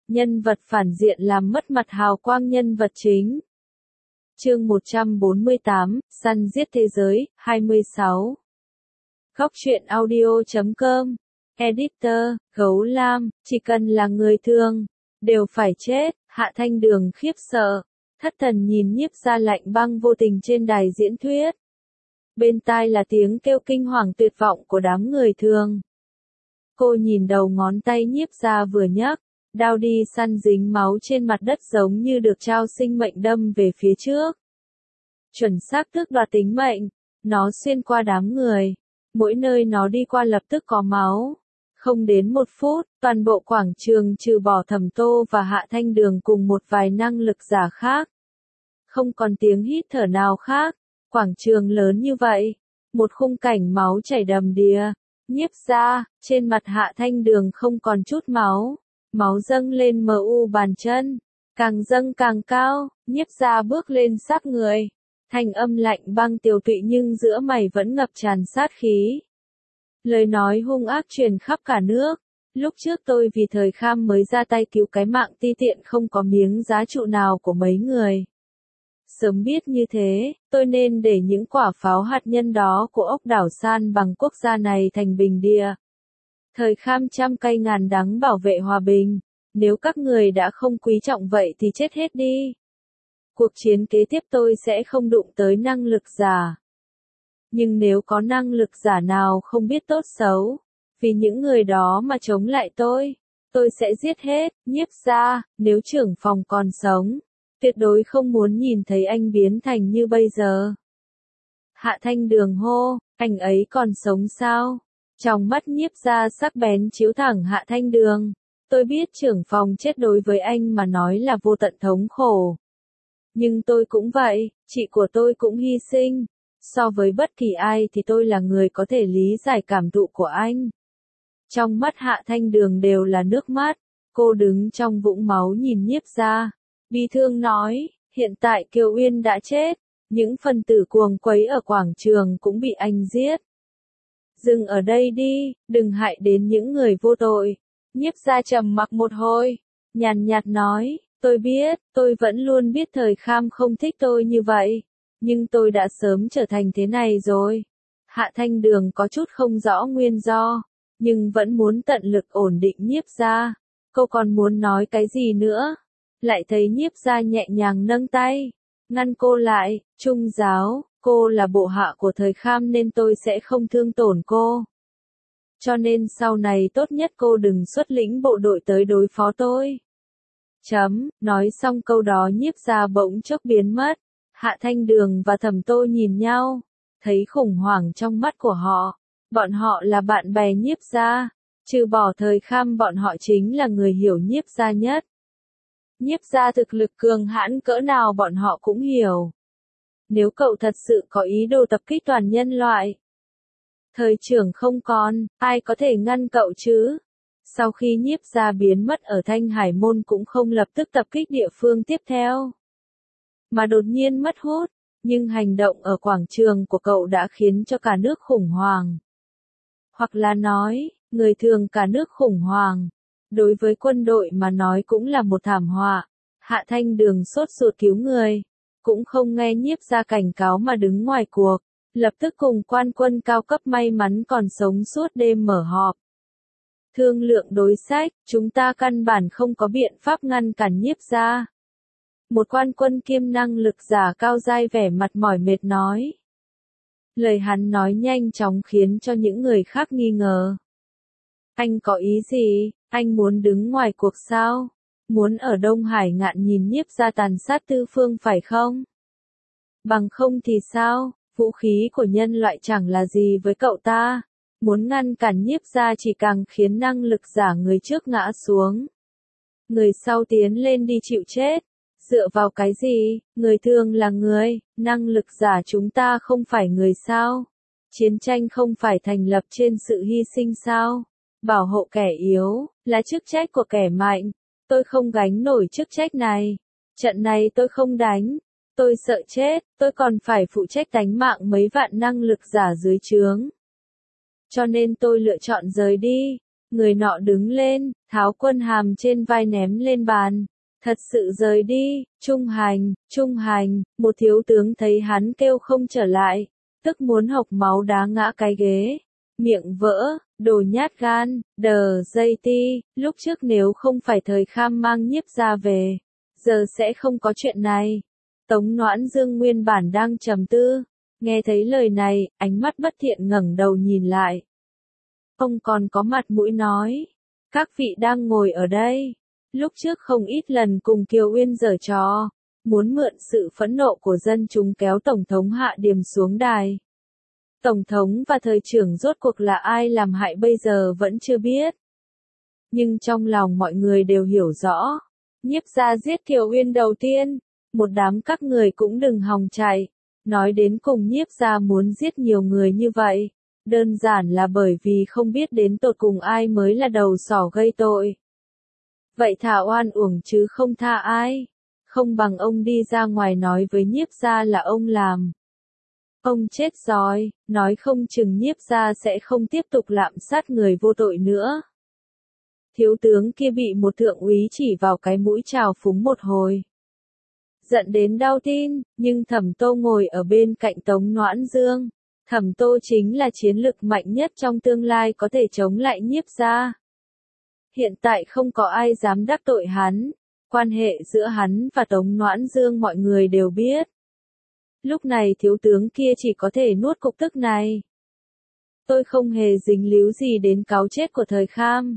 nhân vật phản diện làm mất mặt hào quang nhân vật chính. Chương 148, săn giết thế giới, 26. Góc truyện audio.com. Editor, Gấu Lam, chỉ cần là người thường, đều phải chết. Hạ Thanh Đường khiếp sợ, thất thần nhìn Nhiếp Gia lạnh băng vô tình trên đài diễn thuyết. Bên tai là tiếng kêu kinh hoàng tuyệt vọng của đám người thường. Cô nhìn đầu ngón tay Nhiếp Gia vừa nhấc, đao đi săn dính máu trên mặt đất giống như được trao sinh mệnh đâm về phía trước. Chuẩn xác tước đoạt tính mệnh, nó xuyên qua đám người, mỗi nơi nó đi qua lập tức có máu. Không đến 1 phút, toàn bộ quảng trường trừ bỏ Thẩm Tô và Hạ Thanh Đường cùng một vài năng lực giả khác. Không còn tiếng hít thở nào khác, quảng trường lớn như vậy, một khung cảnh máu chảy đầm đìa. Nhiếp Gia, trên mặt Hạ Thanh Đường không còn chút máu, máu dâng lên mờ u bàn chân, càng dâng càng cao. Nhiếp Gia bước lên sát người, thanh âm lạnh băng tiều tụy nhưng giữa mày vẫn ngập tràn sát khí. Lời nói hung ác truyền khắp cả nước. Lúc trước tôi vì thời kham mới ra tay cứu cái mạng ti tiện không có miếng giá trụ nào của mấy người. Sớm biết như thế, tôi nên để những quả pháo hạt nhân đó của ốc đảo san bằng quốc gia này thành bình địa. Thời kham trăm cây ngàn đắng bảo vệ hòa bình. Nếu các người đã không quý trọng vậy thì chết hết đi. Cuộc chiến kế tiếp tôi sẽ không đụng tới năng lực giả. Nhưng nếu có năng lực giả nào không biết tốt xấu, vì những người đó mà chống lại tôi sẽ giết hết. Nhiếp Gia, nếu trưởng phòng còn sống, tuyệt đối không muốn nhìn thấy anh biến thành như bây giờ. Hạ Thanh Đường hô, anh ấy còn sống sao? Trong mắt Nhiếp Gia sắc bén chiếu thẳng Hạ Thanh Đường. Tôi biết trưởng phòng chết đối với anh mà nói là vô tận thống khổ. Nhưng tôi cũng vậy, chị của tôi cũng hy sinh. So với bất kỳ ai thì tôi là người có thể lý giải cảm thụ của anh. Trong mắt Hạ Thanh Đường đều là nước mắt. Cô đứng trong vũng máu nhìn Nhiếp Gia, bi thương nói, hiện tại Kiều Uyên đã chết, những phần tử cuồng quấy ở quảng trường cũng bị anh giết. Dừng ở đây đi, đừng hại đến những người vô tội. Nhiếp Gia trầm mặc một hồi, nhàn nhạt nói, tôi biết, tôi vẫn luôn biết thời kham không thích tôi như vậy. Nhưng tôi đã sớm trở thành thế này rồi. Hạ Thanh Đường có chút không rõ nguyên do, nhưng vẫn muốn tận lực ổn định Nhiếp Gia. Cô còn muốn nói cái gì nữa? Lại thấy Nhiếp Gia nhẹ nhàng nâng tay, ngăn cô lại. Trung giáo, cô là bộ hạ của thời kham nên tôi sẽ không thương tổn cô. Cho nên sau này tốt nhất cô đừng xuất lĩnh bộ đội tới đối phó tôi. Nói xong câu đó Nhiếp Gia bỗng chốc biến mất. Hạ Thanh Đường và Thẩm Tô nhìn nhau, thấy khủng hoảng trong mắt của họ. Bọn họ là bạn bè Nhiếp Gia, trừ bỏ thời kham bọn họ chính là người hiểu Nhiếp Gia nhất. Nhiếp Gia thực lực cường hãn cỡ nào bọn họ cũng hiểu. Nếu cậu thật sự có ý đồ tập kích toàn nhân loại, thời trưởng không còn, ai có thể ngăn cậu chứ? Sau khi Nhiếp Gia biến mất ở Thanh Hải Môn cũng không lập tức tập kích địa phương tiếp theo, mà đột nhiên mất hút, nhưng hành động ở quảng trường của cậu đã khiến cho cả nước khủng hoảng. Hoặc là nói, người thường cả nước khủng hoảng. Đối với quân đội mà nói cũng là một thảm họa. Hạ Thanh Đường sốt ruột cứu người, cũng không nghe Nhiếp Gia cảnh cáo mà đứng ngoài cuộc, lập tức cùng quan quân cao cấp may mắn còn sống suốt đêm mở họp. Thương lượng đối sách, chúng ta căn bản không có biện pháp ngăn cản Nhiếp Gia. Một quan quân kiêm năng lực giả cao dai vẻ mặt mỏi mệt nói. Lời hắn nói nhanh chóng khiến cho những người khác nghi ngờ. Anh có ý gì? Anh muốn đứng ngoài cuộc sao? Muốn ở Đông Hải ngạn nhìn Nhiếp Gia tàn sát tư phương phải không? Bằng không thì sao? Vũ khí của nhân loại chẳng là gì với cậu ta. Muốn ngăn cản Nhiếp Gia chỉ càng khiến năng lực giả người trước ngã xuống. Người sau tiến lên đi chịu chết. Dựa vào cái gì? Người thường là người, năng lực giả chúng ta không phải người sao? Chiến tranh không phải thành lập trên sự hy sinh sao? Bảo hộ kẻ yếu, là chức trách của kẻ mạnh. Tôi không gánh nổi chức trách này. Trận này tôi không đánh. Tôi sợ chết, tôi còn phải phụ trách tánh mạng mấy vạn năng lực giả dưới trướng. Cho nên tôi lựa chọn rời đi. Người nọ đứng lên, tháo quân hàm trên vai ném lên bàn. Thật sự rời đi, trung hành, một thiếu tướng thấy hắn kêu không trở lại, tức muốn hộc máu đá ngã cái ghế. Miệng vỡ, đồ nhát gan, đờ dây ti, lúc trước nếu không phải thời Kham mang Nhiếp Gia về, giờ sẽ không có chuyện này. Tống Noãn Dương nguyên bản đang trầm tư, nghe thấy lời này, ánh mắt bất thiện ngẩng đầu nhìn lại. Ông còn có mặt mũi nói, các vị đang ngồi ở đây, lúc trước không ít lần cùng Kiều Uyên giở trò, muốn mượn sự phẫn nộ của dân chúng kéo Tổng thống Hạ Điềm xuống đài. Tổng thống và thời trưởng rốt cuộc là ai làm hại bây giờ vẫn chưa biết. Nhưng trong lòng mọi người đều hiểu rõ, Nhiếp Gia giết Kiều Uyên đầu tiên, một đám các người cũng đừng hòng chạy, nói đến cùng Nhiếp Gia muốn giết nhiều người như vậy, đơn giản là bởi vì không biết đến tột cùng ai mới là đầu sỏ gây tội. Vậy thà oan uổng chứ không tha ai, không bằng ông đi ra ngoài nói với Nhiếp Gia là ông làm. Ông chết rồi, nói không chừng Nhiếp Gia sẽ không tiếp tục lạm sát người vô tội nữa. Thiếu tướng kia bị một thượng úy chỉ vào cái mũi trào phúng một hồi. Giận đến đau tin, nhưng Thẩm Tô ngồi ở bên cạnh Tống Noãn Dương. Thẩm Tô chính là chiến lực mạnh nhất trong tương lai có thể chống lại Nhiếp Gia. Hiện tại không có ai dám đắc tội hắn, quan hệ giữa hắn và Tống Noãn Dương mọi người đều biết. Lúc này thiếu tướng kia chỉ có thể nuốt cục tức này. Tôi không hề dính líu gì đến cáo chết của thời Kham.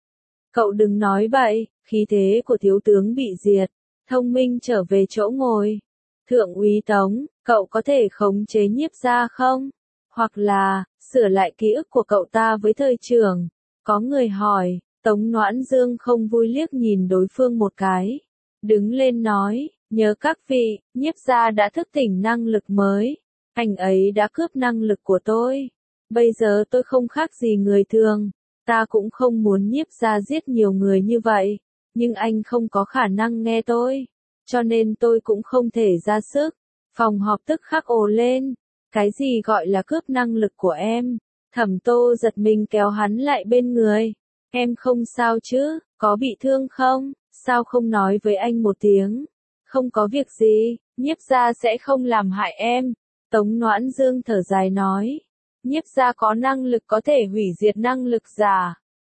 Cậu đừng nói bậy, khí thế của thiếu tướng bị diệt, thông minh trở về chỗ ngồi. Thượng úy Tống, cậu có thể khống chế Nhiếp Gia không? Hoặc là, sửa lại ký ức của cậu ta với thời trưởng. Có người hỏi, Tống Noãn Dương không vui liếc nhìn đối phương một cái. Đứng lên nói, nhớ các vị, Nhiếp Gia đã thức tỉnh năng lực mới. Anh ấy đã cướp năng lực của tôi. Bây giờ tôi không khác gì người thường. Ta cũng không muốn Nhiếp Gia giết nhiều người như vậy. Nhưng anh không có khả năng nghe tôi. Cho nên tôi cũng không thể ra sức. Phòng họp tức khắc ồ lên. Cái gì gọi là cướp năng lực của em? Thẩm Tô giật mình kéo hắn lại bên người. Em không sao chứ, có bị thương không? Sao không nói với anh một tiếng? Không có việc gì, Nhiếp Gia sẽ không làm hại em. Tống Noãn Dương thở dài nói. Nhiếp Gia có năng lực có thể hủy diệt năng lực giả.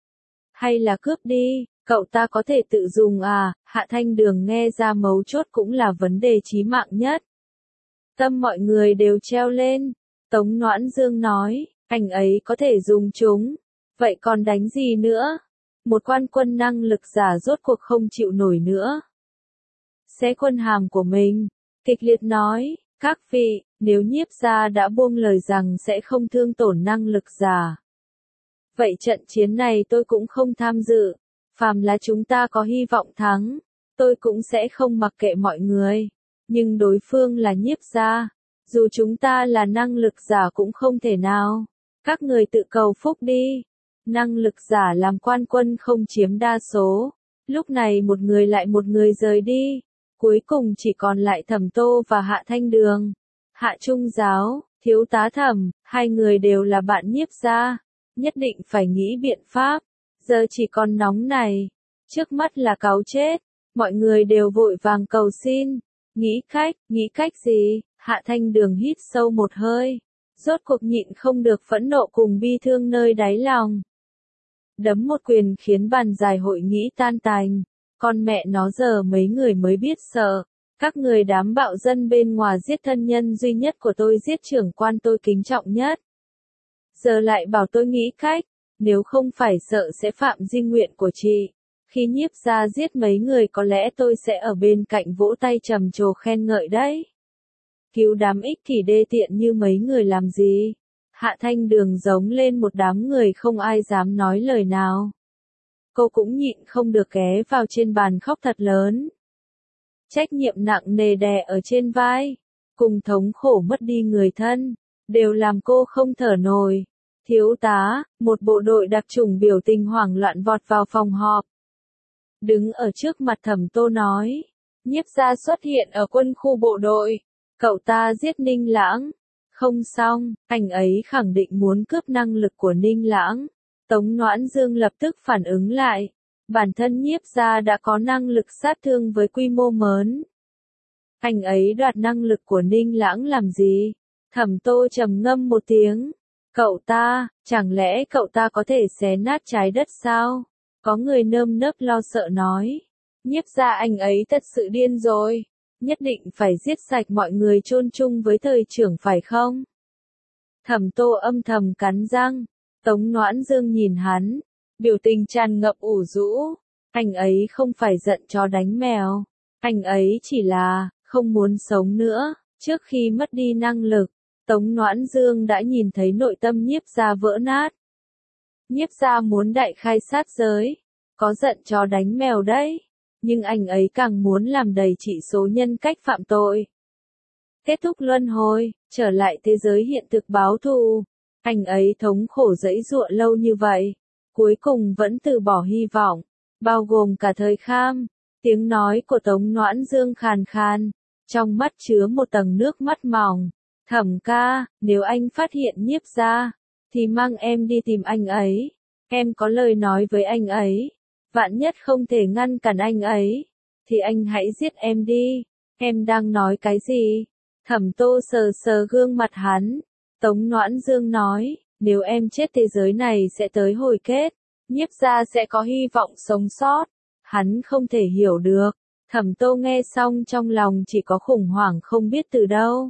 Hay là cướp đi, cậu ta có thể tự dùng à? Hạ Thanh Đường nghe ra mấu chốt cũng là vấn đề chí mạng nhất. Tâm mọi người đều treo lên. Tống Noãn Dương nói, anh ấy có thể dùng chúng. Vậy còn đánh gì nữa? Một quan quân năng lực giả rốt cuộc không chịu nổi nữa. Xé quân hàm của mình, kịch liệt nói, các vị, nếu Nhiếp Gia đã buông lời rằng sẽ không thương tổn năng lực giả. Vậy trận chiến này tôi cũng không tham dự, phàm là chúng ta có hy vọng thắng, tôi cũng sẽ không mặc kệ mọi người. Nhưng đối phương là Nhiếp Gia, dù chúng ta là năng lực giả cũng không thể nào. Các người tự cầu phúc đi. Năng lực giả làm quan quân không chiếm đa số. Lúc này một người lại một người rời đi. Cuối cùng chỉ còn lại Thẩm Tô và Hạ Thanh Đường. Hạ Trung Giáo, thiếu tá Thẩm, hai người đều là bạn Nhiếp Gia. Nhất định phải nghĩ biện pháp. Giờ chỉ còn nóng này. Trước mắt là cáu chết. Mọi người đều vội vàng cầu xin. Nghĩ cách gì? Hạ Thanh Đường hít sâu một hơi. Rốt cuộc nhịn không được phẫn nộ cùng bi thương nơi đáy lòng. Đấm một quyền khiến bàn dài hội nghị tan tành. Con mẹ nó giờ mấy người mới biết sợ. Các người đám bạo dân bên ngoài giết thân nhân duy nhất của tôi, giết trưởng quan tôi kính trọng nhất. Giờ lại bảo tôi nghĩ cách. Nếu không phải sợ sẽ phạm di nguyện của chị. Khi Nhiếp Gia giết mấy người có lẽ tôi sẽ ở bên cạnh vỗ tay trầm trồ khen ngợi đấy. Cứu đám ích kỷ đê tiện như mấy người làm gì? Hạ Thanh Đường giống lên một đám người không ai dám nói lời nào. Cô cũng nhịn không được ghé vào trên bàn khóc thật lớn. Trách nhiệm nặng nề đè ở trên vai, cùng thống khổ mất đi người thân, đều làm cô không thở nổi. Thiếu tá, một bộ đội đặc chủng biểu tình hoảng loạn vọt vào phòng họp. Đứng ở trước mặt Thẩm Tô nói, Nhiếp Gia xuất hiện ở quân khu bộ đội, cậu ta giết Ninh Lãng. Không xong, anh ấy khẳng định muốn cướp năng lực của Ninh Lãng. Tống Noãn Dương lập tức phản ứng lại. Bản thân Nhiếp gia đã có năng lực sát thương với quy mô lớn. Anh ấy đoạt năng lực của Ninh Lãng làm gì? Thẩm Tô trầm ngâm một tiếng. Cậu ta, chẳng lẽ cậu ta có thể xé nát trái đất sao? Có người nơm nớp lo sợ nói. Nhiếp gia anh ấy thật sự điên rồi. Nhất định phải giết sạch mọi người chôn chung với thời trưởng phải không? Thẩm Tô âm thầm cắn răng. Tống Noãn Dương nhìn hắn. Biểu tình tràn ngập ủ rũ. Anh ấy không phải giận chó đánh mèo. Anh ấy chỉ là không muốn sống nữa. Trước khi mất đi năng lực, Tống Noãn Dương đã nhìn thấy nội tâm Nhiếp gia vỡ nát. Nhiếp gia muốn đại khai sát giới. Có giận chó đánh mèo đấy. Nhưng anh ấy càng muốn làm đầy chỉ số nhân cách phạm tội. Kết thúc luân hồi, trở lại thế giới hiện thực báo thù. Anh ấy thống khổ giãy giụa lâu như vậy. Cuối cùng vẫn từ bỏ hy vọng. Bao gồm cả thời kham. Tiếng nói của Tống Noãn Dương khàn khàn. Trong mắt chứa một tầng nước mắt mỏng. Thẩm ca, nếu anh phát hiện Nhiếp gia, thì mang em đi tìm anh ấy. Em có lời nói với anh ấy. Vạn nhất không thể ngăn cản anh ấy, thì anh hãy giết em đi. Em đang nói cái gì? Thẩm Tô sờ sờ gương mặt hắn. Tống Noãn Dương nói, nếu em chết thế giới này sẽ tới hồi kết. Nhiếp gia sẽ có hy vọng sống sót. Hắn không thể hiểu được. Thẩm Tô nghe xong trong lòng chỉ có khủng hoảng không biết từ đâu.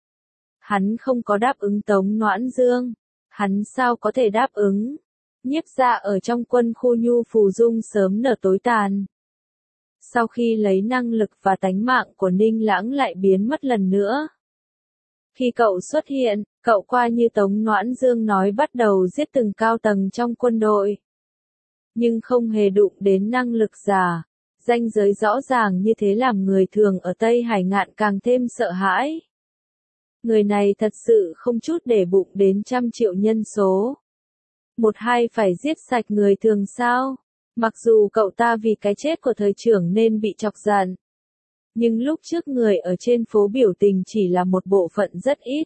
Hắn không có đáp ứng Tống Noãn Dương. Hắn sao có thể đáp ứng? Nhiếp gia ở trong quân khu nhu phù dung sớm nở tối tàn. Sau khi lấy năng lực và tánh mạng của Ninh Lãng lại biến mất lần nữa. Khi cậu xuất hiện, cậu qua như Tống Noãn Dương nói bắt đầu giết từng cao tầng trong quân đội. Nhưng không hề đụng đến năng lực giả. Ranh giới rõ ràng như thế làm người thường ở Tây Hải Ngạn càng thêm sợ hãi. Người này thật sự không chút để bụng đến 100 triệu nhân số. Một hai phải giết sạch người thường sao? Mặc dù cậu ta vì cái chết của thời trưởng nên bị chọc giận. Nhưng lúc trước người ở trên phố biểu tình chỉ là một bộ phận rất ít.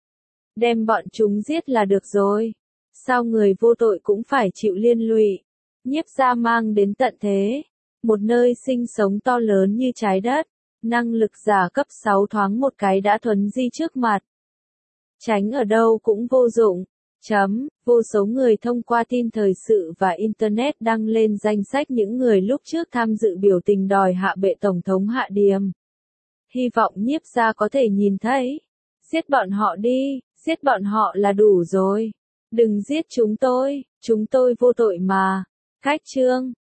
Đem bọn chúng giết là được rồi. Sao người vô tội cũng phải chịu liên lụy? Nhiếp gia mang đến tận thế. Một nơi sinh sống to lớn như trái đất. Năng lực giả cấp 6 thoáng một cái đã thuấn di trước mặt. Tránh ở đâu cũng vô dụng. Vô số người thông qua tin thời sự và Internet đăng lên danh sách những người lúc trước tham dự biểu tình đòi hạ bệ Tổng thống Hạ Điềm. Hy vọng Nhiếp gia có thể nhìn thấy. Giết bọn họ đi, giết bọn họ là đủ rồi. Đừng giết chúng tôi vô tội mà. Cách chương